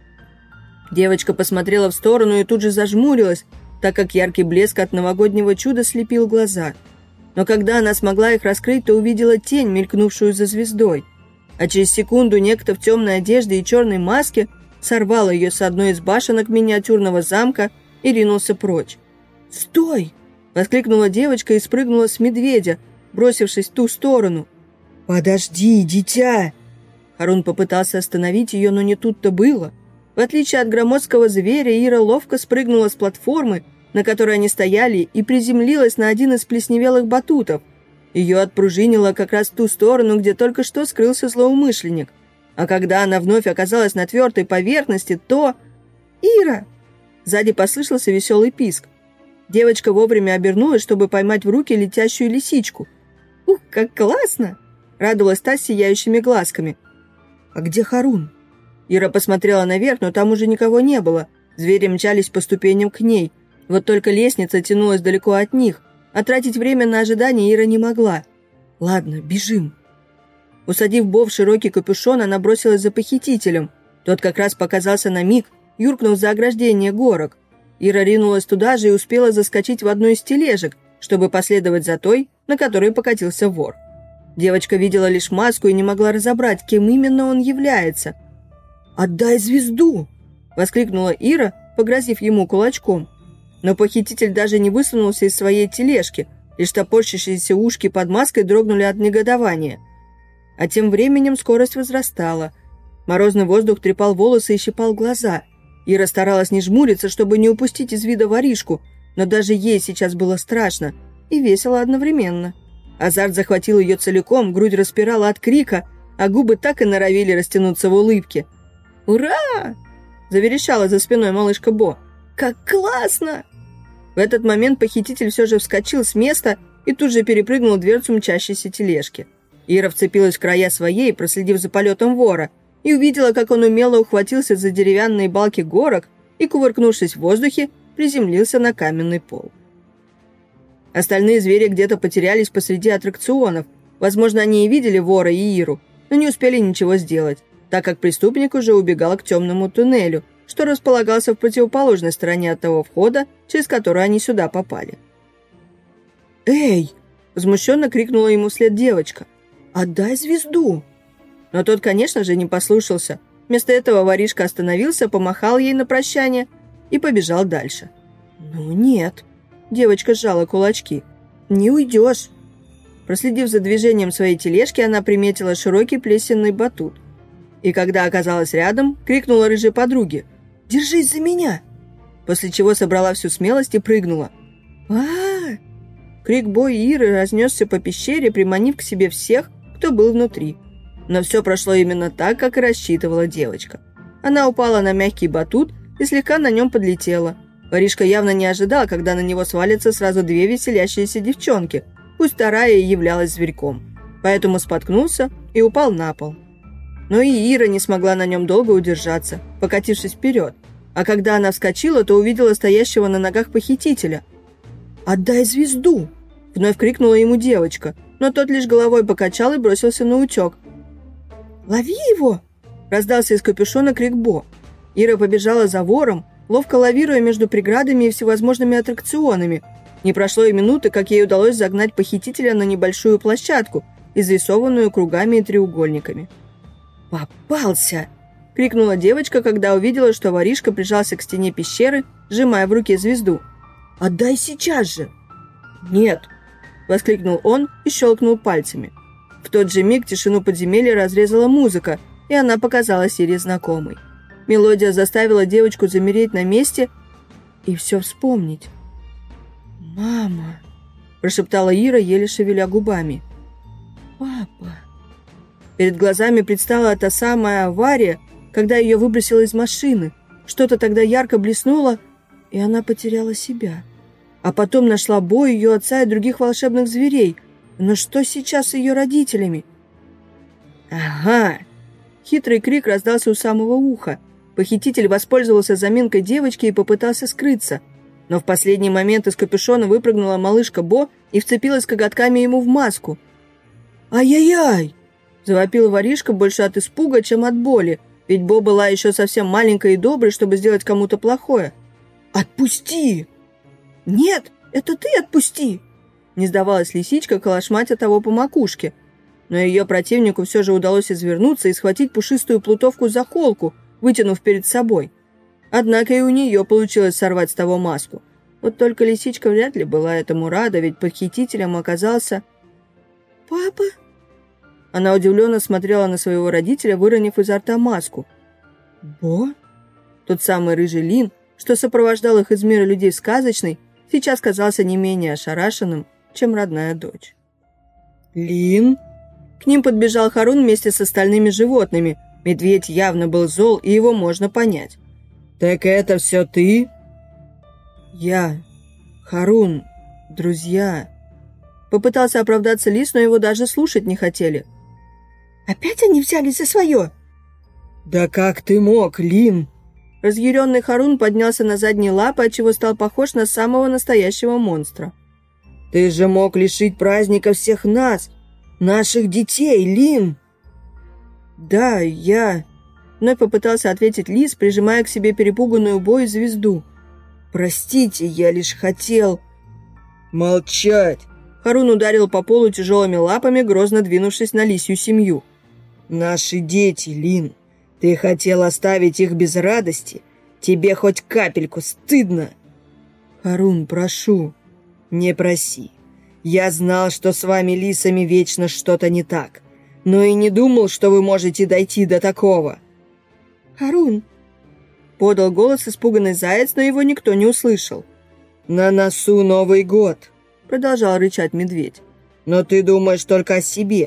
Девочка посмотрела в сторону и тут же зажмурилась, так как яркий блеск от новогоднего чуда слепил глаза. Но когда она смогла их раскрыть, то увидела тень, мелькнувшую за звездой. А через секунду некто в темной одежде и черной маске сорвал ее с одной из башенок миниатюрного замка и ринулся прочь. «Стой!» – воскликнула девочка и спрыгнула с медведя, бросившись в ту сторону. «Подожди, дитя!» Харун попытался остановить ее, но не тут-то было. В отличие от громоздкого зверя, Ира ловко спрыгнула с платформы, на которой они стояли, и приземлилась на один из плесневелых батутов. Ее отпружинило как раз в ту сторону, где только что скрылся злоумышленник. А когда она вновь оказалась на твердой поверхности, то... «Ира!» Сзади послышался веселый писк. Девочка вовремя обернулась, чтобы поймать в руки летящую лисичку. «Ух, как классно!» — радовалась та с сияющими глазками. «А где Харун?» Ира посмотрела наверх, но там уже никого не было. Звери мчались по ступеням к ней. Вот только лестница тянулась далеко от них, а тратить время на ожидание Ира не могла. «Ладно, бежим». Усадив Бо в широкий капюшон, она бросилась за похитителем. Тот как раз показался на миг, юркнув за ограждение горок. Ира ринулась туда же и успела заскочить в одну из тележек, чтобы последовать за той, на которой покатился вор. Девочка видела лишь маску и не могла разобрать, кем именно он является. «Отдай звезду!» – воскликнула Ира, погрозив ему кулачком. Но похититель даже не высунулся из своей тележки, лишь топорщащиеся ушки под маской дрогнули от негодования. А тем временем скорость возрастала. Морозный воздух трепал волосы и щипал глаза. Ира старалась не жмуриться, чтобы не упустить из вида воришку, но даже ей сейчас было страшно и весело одновременно. Азарт захватил ее целиком, грудь распирала от крика, а губы так и норовили растянуться в улыбке. «Ура!» – заверещала за спиной малышка Бо. «Как классно!» В этот момент похититель все же вскочил с места и тут же перепрыгнул дверцу мчащейся тележки. Ира вцепилась в края своей, проследив за полетом вора, и увидела, как он умело ухватился за деревянные балки горок и, кувыркнувшись в воздухе, приземлился на каменный пол. Остальные звери где-то потерялись посреди аттракционов. Возможно, они и видели вора и Иру, но не успели ничего сделать, так как преступник уже убегал к темному туннелю, что располагался в противоположной стороне от того входа, через который они сюда попали. «Эй!» – возмущенно крикнула ему вслед девочка. «Отдай звезду!» Но тот, конечно же, не послушался. Вместо этого воришка остановился, помахал ей на прощание и побежал дальше. «Ну нет!» – девочка сжала кулачки. «Не уйдешь!» Проследив за движением своей тележки, она приметила широкий плесенный батут. И когда оказалась рядом, крикнула рыжей подруге: «Держись за меня!» После чего собрала всю смелость и прыгнула. а Крик Бо и Иры разнесся по пещере, приманив к себе всех, кто был внутри. Но все прошло именно так, как и рассчитывала девочка. Она упала на мягкий батут и слегка на нем подлетела. Воришка явно не ожидал, когда на него свалятся сразу две веселящиеся девчонки, пусть вторая и являлась зверьком. Поэтому споткнулся и упал на пол. Но и Ира не смогла на нем долго удержаться, покатившись вперед. А когда она вскочила, то увидела стоящего на ногах похитителя. «Отдай звезду!» – вновь крикнула ему девочка, но тот лишь головой покачал и бросился на утек. «Лови его!» – раздался из капюшона крик Бо. Ира побежала за вором, ловко лавируя между преградами и всевозможными аттракционами. Не прошло и минуты, как ей удалось загнать похитителя на небольшую площадку, изрисованную кругами и треугольниками. «Попался!» – крикнула девочка, когда увидела, что воришка прижался к стене пещеры, сжимая в руке звезду. «Отдай сейчас же!» «Нет!» – воскликнул он и щелкнул пальцами. В тот же миг тишину подземелья разрезала музыка, и она показалась Ире знакомой. Мелодия заставила девочку замереть на месте и все вспомнить. «Мама!» – прошептала Ира, еле шевеля губами. «Папа!» Перед глазами предстала та самая авария, когда ее выбросило из машины. Что-то тогда ярко блеснуло, и она потеряла себя. А потом нашла Бо, ее отца и других волшебных зверей. Но что сейчас с ее родителями? «Ага!» Хитрый крик раздался у самого уха. Похититель воспользовался заминкой девочки и попытался скрыться. Но в последний момент из капюшона выпрыгнула малышка Бо и вцепилась коготками ему в маску. «Ай-яй-яй!» Завопил воришка больше от испуга, чем от боли, ведь Бо была еще совсем маленькой и доброй, чтобы сделать кому-то плохое. «Отпусти!» «Нет, это ты отпусти!» Не сдавалась лисичка, колошматя того по макушке. Но ее противнику все же удалось извернуться и схватить пушистую плутовку за холку, вытянув перед собой. Однако и у нее получилось сорвать с того маску. Вот только лисичка вряд ли была этому рада, ведь похитителем оказался... «Папа?» Она удивленно смотрела на своего родителя, выронив изо рта маску. «Бо?» Тот самый рыжий Лин, что сопровождал их из мира людей в сказочный, сейчас казался не менее ошарашенным, чем родная дочь. «Лин?» К ним подбежал Харун вместе с остальными животными. Медведь явно был зол, и его можно понять. «Так это все ты?» «Я, Харун, друзья...» Попытался оправдаться лис, но его даже слушать не хотели. «Опять они взялись за свое?» «Да как ты мог, Лин?» Разъяренный Харун поднялся на задние лапы, отчего стал похож на самого настоящего монстра. «Ты же мог лишить праздника всех нас, наших детей, Лин!» «Да, я...» Вновь попытался ответить лис, прижимая к себе перепуганную Бо и звезду. «Простите, я лишь хотел...» «Молчать!» Харун ударил по полу тяжелыми лапами, грозно двинувшись на лисью семью. «Наши дети, Лин. Ты хотел оставить их без радости? Тебе хоть капельку стыдно?» «Харун, прошу». «Не проси. Я знал, что с вами, лисами, вечно что-то не так. Но и не думал, что вы можете дойти до такого». «Харун!» Подал голос испуганный заяц, но его никто не услышал. «На носу Новый год!» Продолжал рычать медведь. «Но ты думаешь только о себе.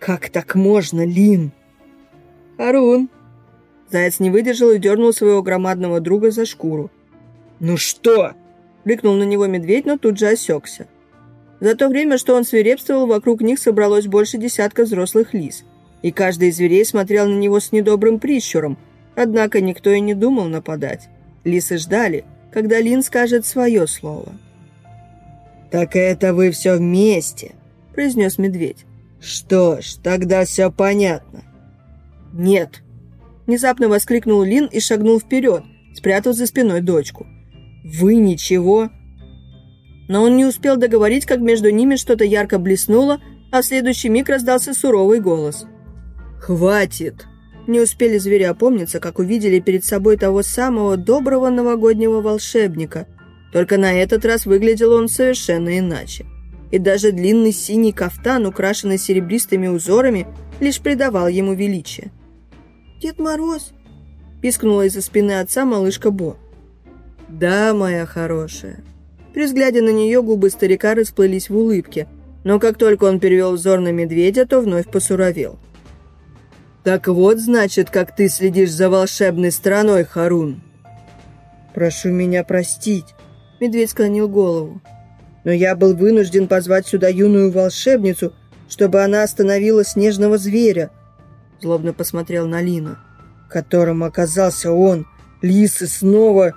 Как так можно, Лин?» «Харун!» Заяц не выдержал и дернул своего громадного друга за шкуру. «Ну что?» — крикнул на него медведь, но тут же осекся. За то время, что он свирепствовал, вокруг них собралось больше десятка взрослых лис, и каждый из зверей смотрел на него с недобрым прищуром, однако никто и не думал нападать. Лисы ждали, когда Лин скажет свое слово. «Так это вы все вместе», — произнес медведь. «Что ж, тогда все понятно». «Нет!» — внезапно воскликнул Лин и шагнул вперед, спрятав за спиной дочку. «Вы ничего?» Но он не успел договорить, как между ними что-то ярко блеснуло, а в следующий миг раздался суровый голос. «Хватит!» Не успели звери опомниться, как увидели перед собой того самого доброго новогоднего волшебника. Только на этот раз выглядел он совершенно иначе. И даже длинный синий кафтан, украшенный серебристыми узорами, лишь придавал ему величие. «Дед Мороз!» – пискнула из-за спины отца малышка Бо. «Да, моя хорошая». При взгляде на нее губы старика расплылись в улыбке, но как только он перевел взор на медведя, то вновь посуровел. «Так вот, значит, как ты следишь за волшебной страной, Харун!» «Прошу меня простить», — медведь склонил голову. «Но я был вынужден позвать сюда юную волшебницу, чтобы она остановила снежного зверя», — злобно посмотрел на Лина. «Которым оказался он, лисы снова...»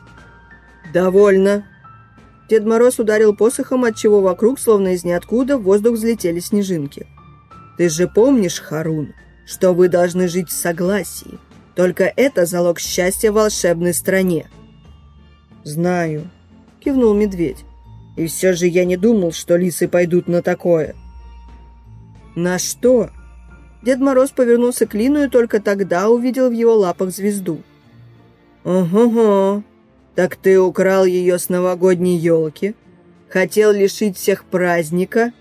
«Довольно!» Дед Мороз ударил посохом, отчего вокруг, словно из ниоткуда, в воздух взлетели снежинки. «Ты же помнишь, Харун, что вы должны жить в согласии. Только это залог счастья в волшебной стране». «Знаю», — кивнул медведь. «И все же я не думал, что лисы пойдут на такое». «На что?» Дед Мороз повернулся к Лину и только тогда увидел в его лапах звезду. «Ого-го! Так ты украл ее с новогодней елки? Хотел лишить всех праздника?»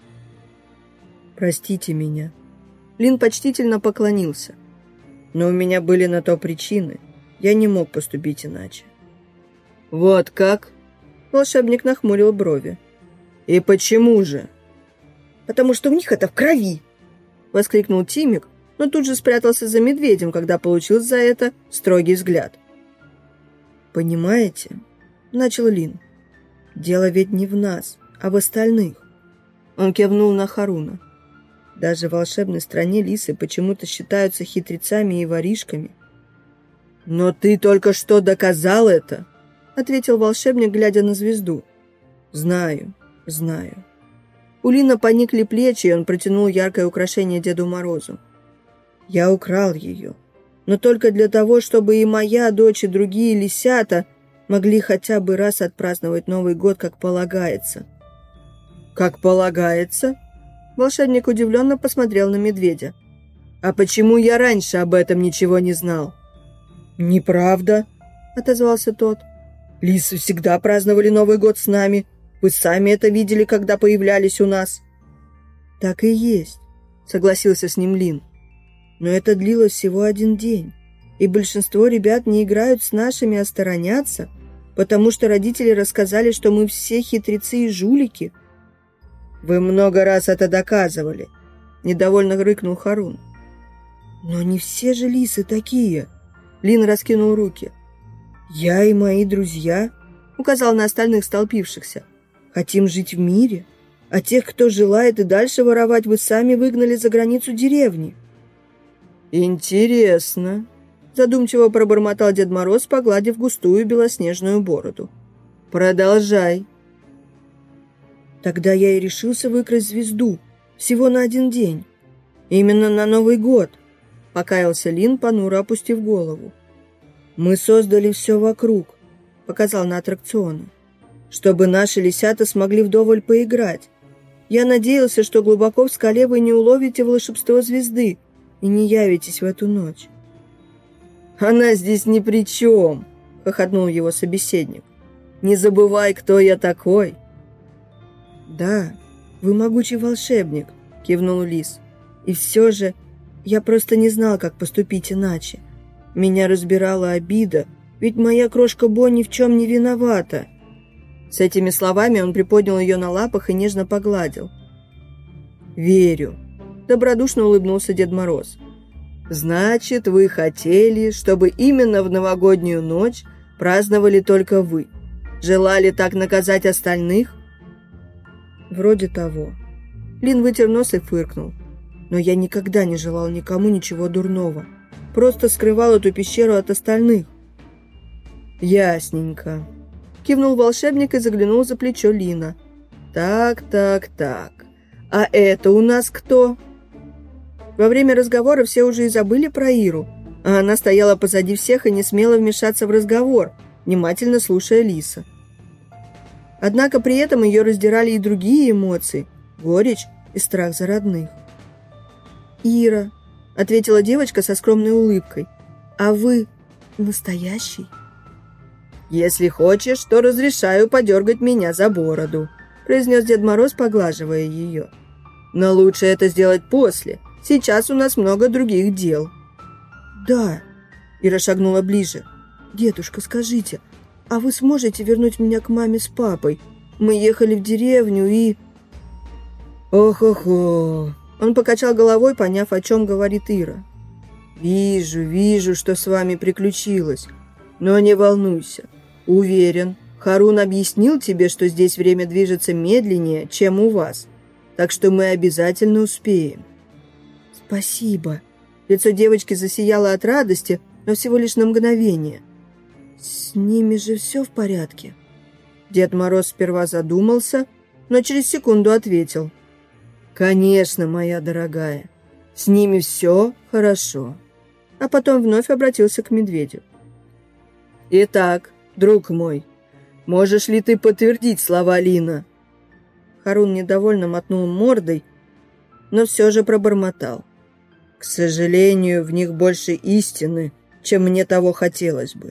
«Простите меня». Лин почтительно поклонился. «Но у меня были на то причины. Я не мог поступить иначе». «Вот как?» Волшебник нахмурил брови. «И почему же?» «Потому что у них это в крови!» Воскликнул Тимик, но тут же спрятался за медведем, когда получил за это строгий взгляд. «Понимаете?» — начал Лин. «Дело ведь не в нас, а в остальных». Он кивнул на Харуна. «Даже в волшебной стране лисы почему-то считаются хитрецами и воришками». «Но ты только что доказал это!» — ответил волшебник, глядя на звезду. «Знаю, знаю». У Лина поникли плечи, и он протянул яркое украшение Деду Морозу. «Я украл ее, но только для того, чтобы и моя дочь, и другие лисята могли хотя бы раз отпраздновать Новый год, как полагается». «Как полагается?» Волшебник удивленно посмотрел на медведя. «А почему я раньше об этом ничего не знал?» «Неправда», — отозвался тот. «Лисы всегда праздновали Новый год с нами. Вы сами это видели, когда появлялись у нас». «Так и есть», — согласился с ним Лин. «Но это длилось всего один день, и большинство ребят не играют с нашими, а сторонятся, потому что родители рассказали, что мы все хитрецы и жулики». «Вы много раз это доказывали», — недовольно рыкнул Харун. «Но не все же лисы такие», — Лин раскинул руки. «Я и мои друзья», — указал на остальных столпившихся, — «хотим жить в мире, а тех, кто желает и дальше воровать, вы сами выгнали за границу деревни». «Интересно», — задумчиво пробормотал Дед Мороз, погладив густую белоснежную бороду. «Продолжай». «Тогда я и решился выкрасть звезду, всего на один день. Именно на Новый год», — покаялся Лин, понуро опустив голову. «Мы создали все вокруг», — показал на аттракционы, «чтобы наши лисята смогли вдоволь поиграть. Я надеялся, что глубоко в скале вы не уловите волшебство звезды и не явитесь в эту ночь». «Она здесь ни при чем», — хохотнул его собеседник. «Не забывай, кто я такой». «Да, вы могучий волшебник», — кивнул Лис. «И все же я просто не знал, как поступить иначе. Меня разбирала обида, ведь моя крошка Бо ни в чем не виновата». С этими словами он приподнял ее на лапах и нежно погладил. «Верю», Добродушно улыбнулся Дед Мороз. «Значит, вы хотели, чтобы именно в новогоднюю ночь праздновали только вы? Желали так наказать остальных?» «Вроде того». Лин вытер нос и фыркнул. «Но я никогда не желал никому ничего дурного. Просто скрывал эту пещеру от остальных». «Ясненько», — кивнул волшебник и заглянул за плечо Лина. «Так, так, так. А это у нас кто?» Во время разговора все уже и забыли про Иру, а она стояла позади всех и не смела вмешаться в разговор, внимательно слушая Лиса. Однако при этом ее раздирали и другие эмоции – горечь и страх за родных. «Ира», – ответила девочка со скромной улыбкой, – «а вы настоящий?» «Если хочешь, то разрешаю подергать меня за бороду», – произнес Дед Мороз, поглаживая ее. «Но лучше это сделать после. Сейчас у нас много других дел». «Да», – Ира шагнула ближе. «Дедушка, скажите, а вы сможете вернуть меня к маме с папой? Мы ехали в деревню и...» «Ох-охо!» Он покачал головой, поняв, о чем говорит Ира. «Вижу, вижу, что с вами приключилось. Но не волнуйся. Уверен, Харун объяснил тебе, что здесь время движется медленнее, чем у вас. Так что мы обязательно успеем». «Спасибо». Лицо девочки засияло от радости, но всего лишь на мгновение. «С ними же все в порядке?» Дед Мороз сперва задумался, но через секунду ответил. «Конечно, моя дорогая, с ними все хорошо». А потом вновь обратился к медведю. «Итак, друг мой, можешь ли ты подтвердить слова Лина?» Харун недовольно мотнул мордой, но все же пробормотал. «К сожалению, в них больше истины, чем мне того хотелось бы».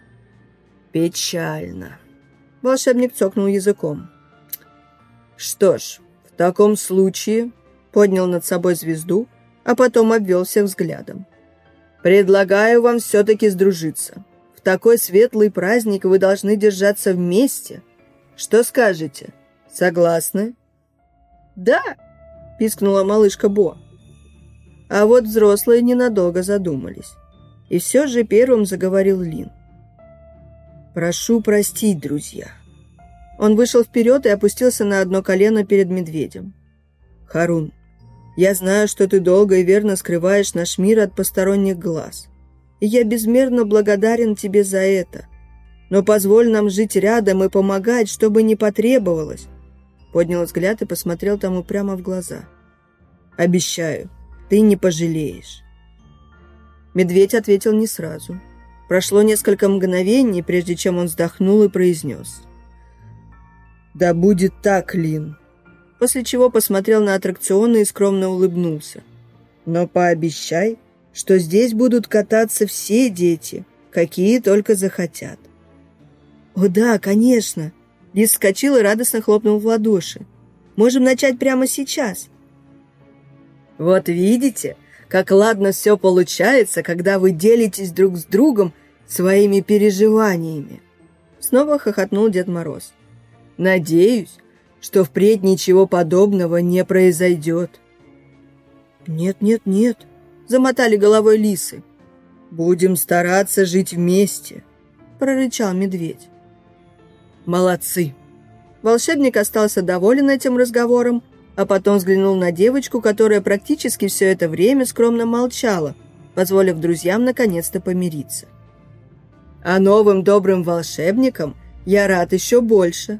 «Печально». Волшебник цокнул языком. «Что ж, в таком случае...» Поднял над собой звезду, а потом обвел всех взглядом. «Предлагаю вам все-таки сдружиться. В такой светлый праздник вы должны держаться вместе. Что скажете? Согласны?» «Да!» – пискнула малышка Бо. А вот взрослые ненадолго задумались. И все же первым заговорил Лин. «Прошу простить, друзья». Он вышел вперед и опустился на одно колено перед медведем. «Харун, я знаю, что ты долго и верно скрываешь наш мир от посторонних глаз. И я безмерно благодарен тебе за это. Но позволь нам жить рядом и помогать, чтобы не потребовалось». Поднял взгляд и посмотрел тому прямо в глаза. «Обещаю, ты не пожалеешь». Медведь ответил не сразу. Прошло несколько мгновений, прежде чем он вздохнул и произнес. «Да будет так, Лин». После чего посмотрел на аттракционы и скромно улыбнулся. «Но пообещай, что здесь будут кататься все дети, какие только захотят». «О да, конечно!» Лис вскочил и радостно хлопнул в ладоши. «Можем начать прямо сейчас». «Вот видите, как ладно все получается, когда вы делитесь друг с другом своими переживаниями!» Снова хохотнул Дед Мороз. «Надеюсь, что впредь ничего подобного не произойдет». «Нет, нет, нет», — замотали головой лисы. «Будем стараться жить вместе», — прорычал медведь. «Молодцы!» Волшебник остался доволен этим разговором, а потом взглянул на девочку, которая практически все это время скромно молчала, позволив друзьям наконец-то помириться. «А новым добрым волшебникам я рад еще больше».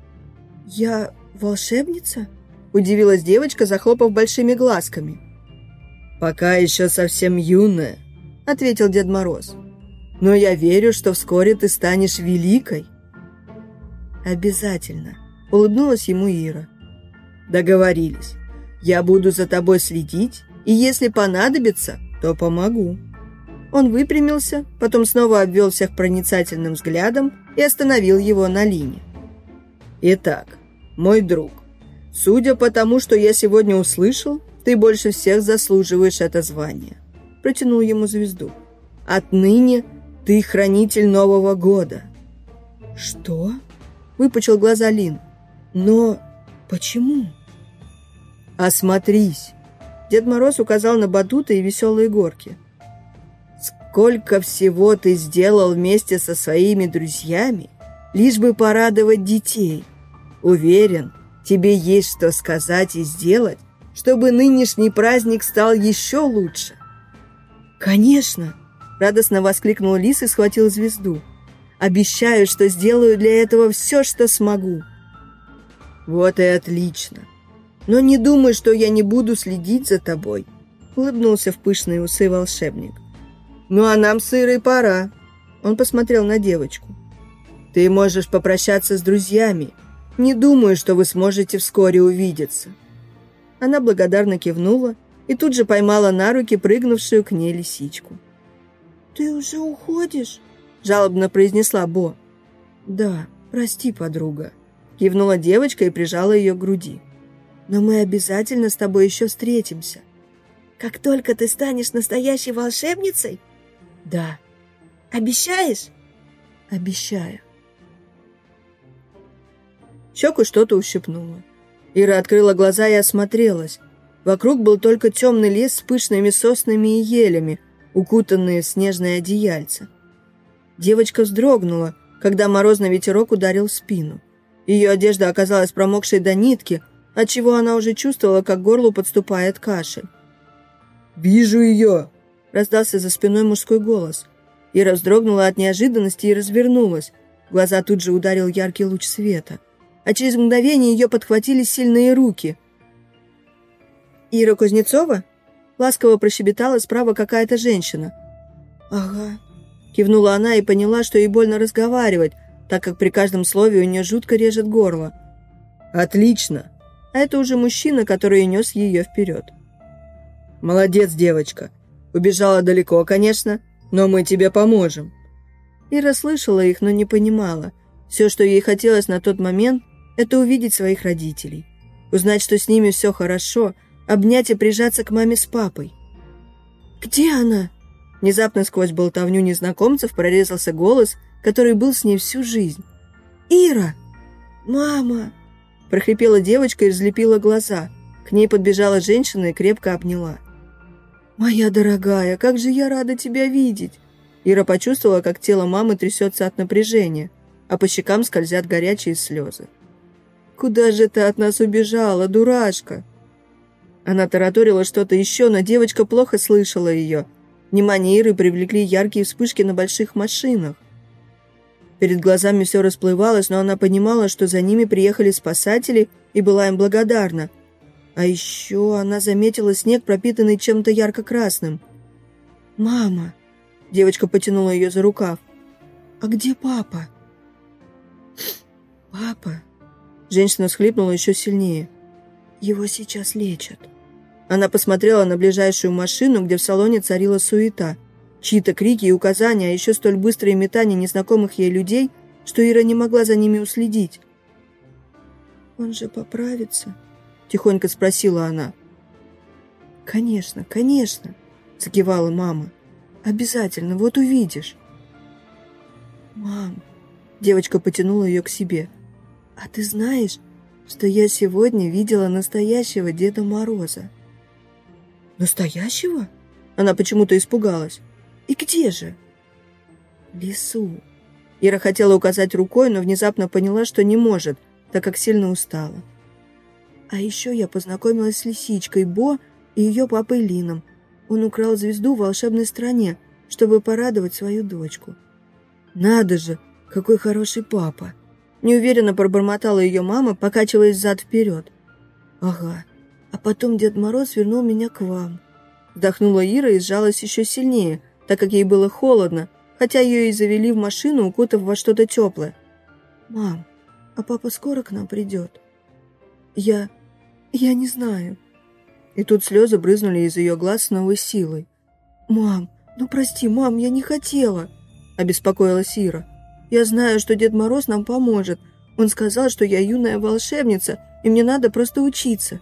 «Я волшебница?» – удивилась девочка, захлопав большими глазками. «Пока еще совсем юная», – ответил Дед Мороз. «Но я верю, что вскоре ты станешь великой». «Обязательно», – улыбнулась ему Ира. «Договорились. Я буду за тобой следить, и если понадобится, то помогу». Он выпрямился, потом снова обвел всех проницательным взглядом и остановил его на Лине. «Итак, мой друг, судя по тому, что я сегодня услышал, ты больше всех заслуживаешь это звание», – протянул ему звезду. «Отныне ты хранитель Нового года». «Что?» – выпучил глаза Лин. «Но почему?» «Осмотрись». Дед Мороз указал на батуты и веселые горки. «Сколько всего ты сделал вместе со своими друзьями, лишь бы порадовать детей. Уверен, тебе есть что сказать и сделать, чтобы нынешний праздник стал еще лучше». «Конечно!» — радостно воскликнул Лис и схватил звезду. «Обещаю, что сделаю для этого все, что смогу». «Вот и отлично. Но не думай, что я не буду следить за тобой», — улыбнулся в пышные усы волшебник. «Ну а нам с Ирой пора». Он посмотрел на девочку. «Ты можешь попрощаться с друзьями. Не думаю, что вы сможете вскоре увидеться». Она благодарно кивнула и тут же поймала на руки прыгнувшую к ней лисичку. «Ты уже уходишь?» — жалобно произнесла Бо. «Да, прости, подруга», — кивнула девочка и прижала ее к груди. «Но мы обязательно с тобой еще встретимся». «Как только ты станешь настоящей волшебницей?» «Да». «Обещаешь?» «Обещаю». Щеку что-то ущипнуло. Ира открыла глаза и осмотрелась. Вокруг был только темный лес с пышными соснами и елями, укутанные в снежное одеяльце. Девочка вздрогнула, когда морозный ветерок ударил в спину. Ее одежда оказалась промокшей до нитки, отчего она уже чувствовала, как к горлу подступает кашель. «Вижу ее!» — раздался за спиной мужской голос. Ира вздрогнула от неожиданности и развернулась. В глаза тут же ударил яркий луч света, а через мгновение ее подхватили сильные руки. «Ира Кузнецова?» — ласково прощебетала справа какая-то женщина. «Ага», — кивнула она и поняла, что ей больно разговаривать, так как при каждом слове у нее жутко режет горло. «Отлично!» А это уже мужчина, который нес ее вперед. «Молодец, девочка. Убежала далеко, конечно, но мы тебе поможем». Ира слышала их, но не понимала. Все, что ей хотелось на тот момент, это увидеть своих родителей. Узнать, что с ними все хорошо, обнять и прижаться к маме с папой. «Где она?» Внезапно сквозь болтовню незнакомцев прорезался голос, который был с ней всю жизнь. «Ира! Мама!» прохрипела девочка и разлепила глаза. К ней подбежала женщина и крепко обняла. «Моя дорогая, как же я рада тебя видеть!» Ира почувствовала, как тело мамы трясется от напряжения, а по щекам скользят горячие слезы. «Куда же ты от нас убежала, дурашка?» Она тараторила что-то еще, но девочка плохо слышала ее. Внимание Иры привлекли яркие вспышки на больших машинах. Перед глазами все расплывалось, но она понимала, что за ними приехали спасатели, и была им благодарна. А еще она заметила снег, пропитанный чем-то ярко-красным. «Мама!» — девочка потянула ее за рукав. «А где папа?» «Папа?» — женщина всхлипнула еще сильнее. «Его сейчас лечат». Она посмотрела на ближайшую машину, где в салоне царила суета. Чьи-то крики и указания, а еще столь быстрые метания незнакомых ей людей, что Ира не могла за ними уследить. «Он же поправится?» — тихонько спросила она. «Конечно, конечно», — закивала мама. «Обязательно, вот увидишь». «Мам», — девочка потянула ее к себе, «а ты знаешь, что я сегодня видела настоящего Деда Мороза?» «Настоящего?» Она почему-то испугалась. «И где же?» «В лесу». Ира хотела указать рукой, но внезапно поняла, что не может, так как сильно устала. «А еще я познакомилась с лисичкой Бо и ее папой Лином. Он украл звезду в волшебной стране, чтобы порадовать свою дочку». «Надо же, какой хороший папа!» Неуверенно пробормотала ее мама, покачиваясь взад-вперед. «Ага, а потом Дед Мороз вернул меня к вам». Вздохнула Ира и сжалась еще сильнее, так как ей было холодно, хотя ее и завели в машину, укутав во что-то теплое. «Мам, а папа скоро к нам придет?» «Я... я не знаю». И тут слезы брызнули из ее глаз с новой силой. «Мам, ну прости, мам, я не хотела», — обеспокоилась Ира. «Я знаю, что Дед Мороз нам поможет. Он сказал, что я юная волшебница, и мне надо просто учиться».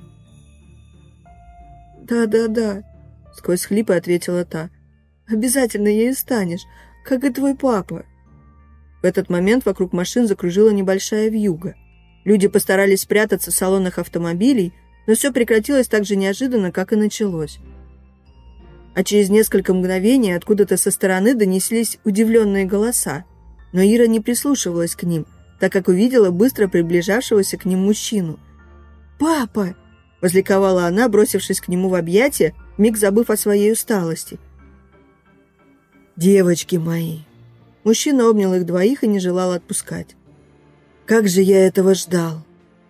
«Да-да-да», — сквозь хлипы ответила та. «Обязательно ею станешь, как и твой папа». В этот момент вокруг машин закружила небольшая вьюга. Люди постарались спрятаться в салонах автомобилей, но все прекратилось так же неожиданно, как и началось. А через несколько мгновений откуда-то со стороны донеслись удивленные голоса, но Ира не прислушивалась к ним, так как увидела быстро приближавшегося к ним мужчину. «Папа!» – возликовала она, бросившись к нему в объятия, вмиг забыв о своей усталости. «Девочки мои!» Мужчина обнял их двоих и не желал отпускать. «Как же я этого ждал!»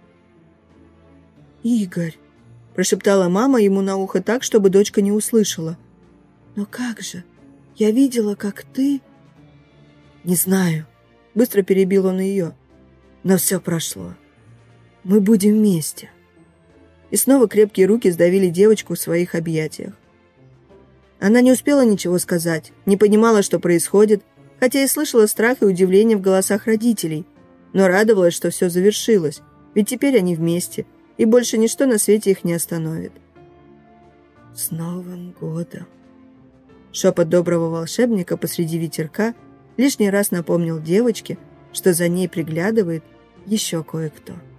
«Игорь!» – прошептала мама ему на ухо так, чтобы дочка не услышала. «Но как же? Я видела, как ты...» «Не знаю», – быстро перебил он ее. «Но все прошло. Мы будем вместе». И снова крепкие руки сдавили девочку в своих объятиях. Она не успела ничего сказать, не понимала, что происходит, хотя и слышала страх и удивление в голосах родителей, но радовалась, что все завершилось, ведь теперь они вместе, и больше ничто на свете их не остановит. «С Новым годом!» Шепот доброго волшебника посреди ветерка лишний раз напомнил девочке, что за ней приглядывает еще кое-кто.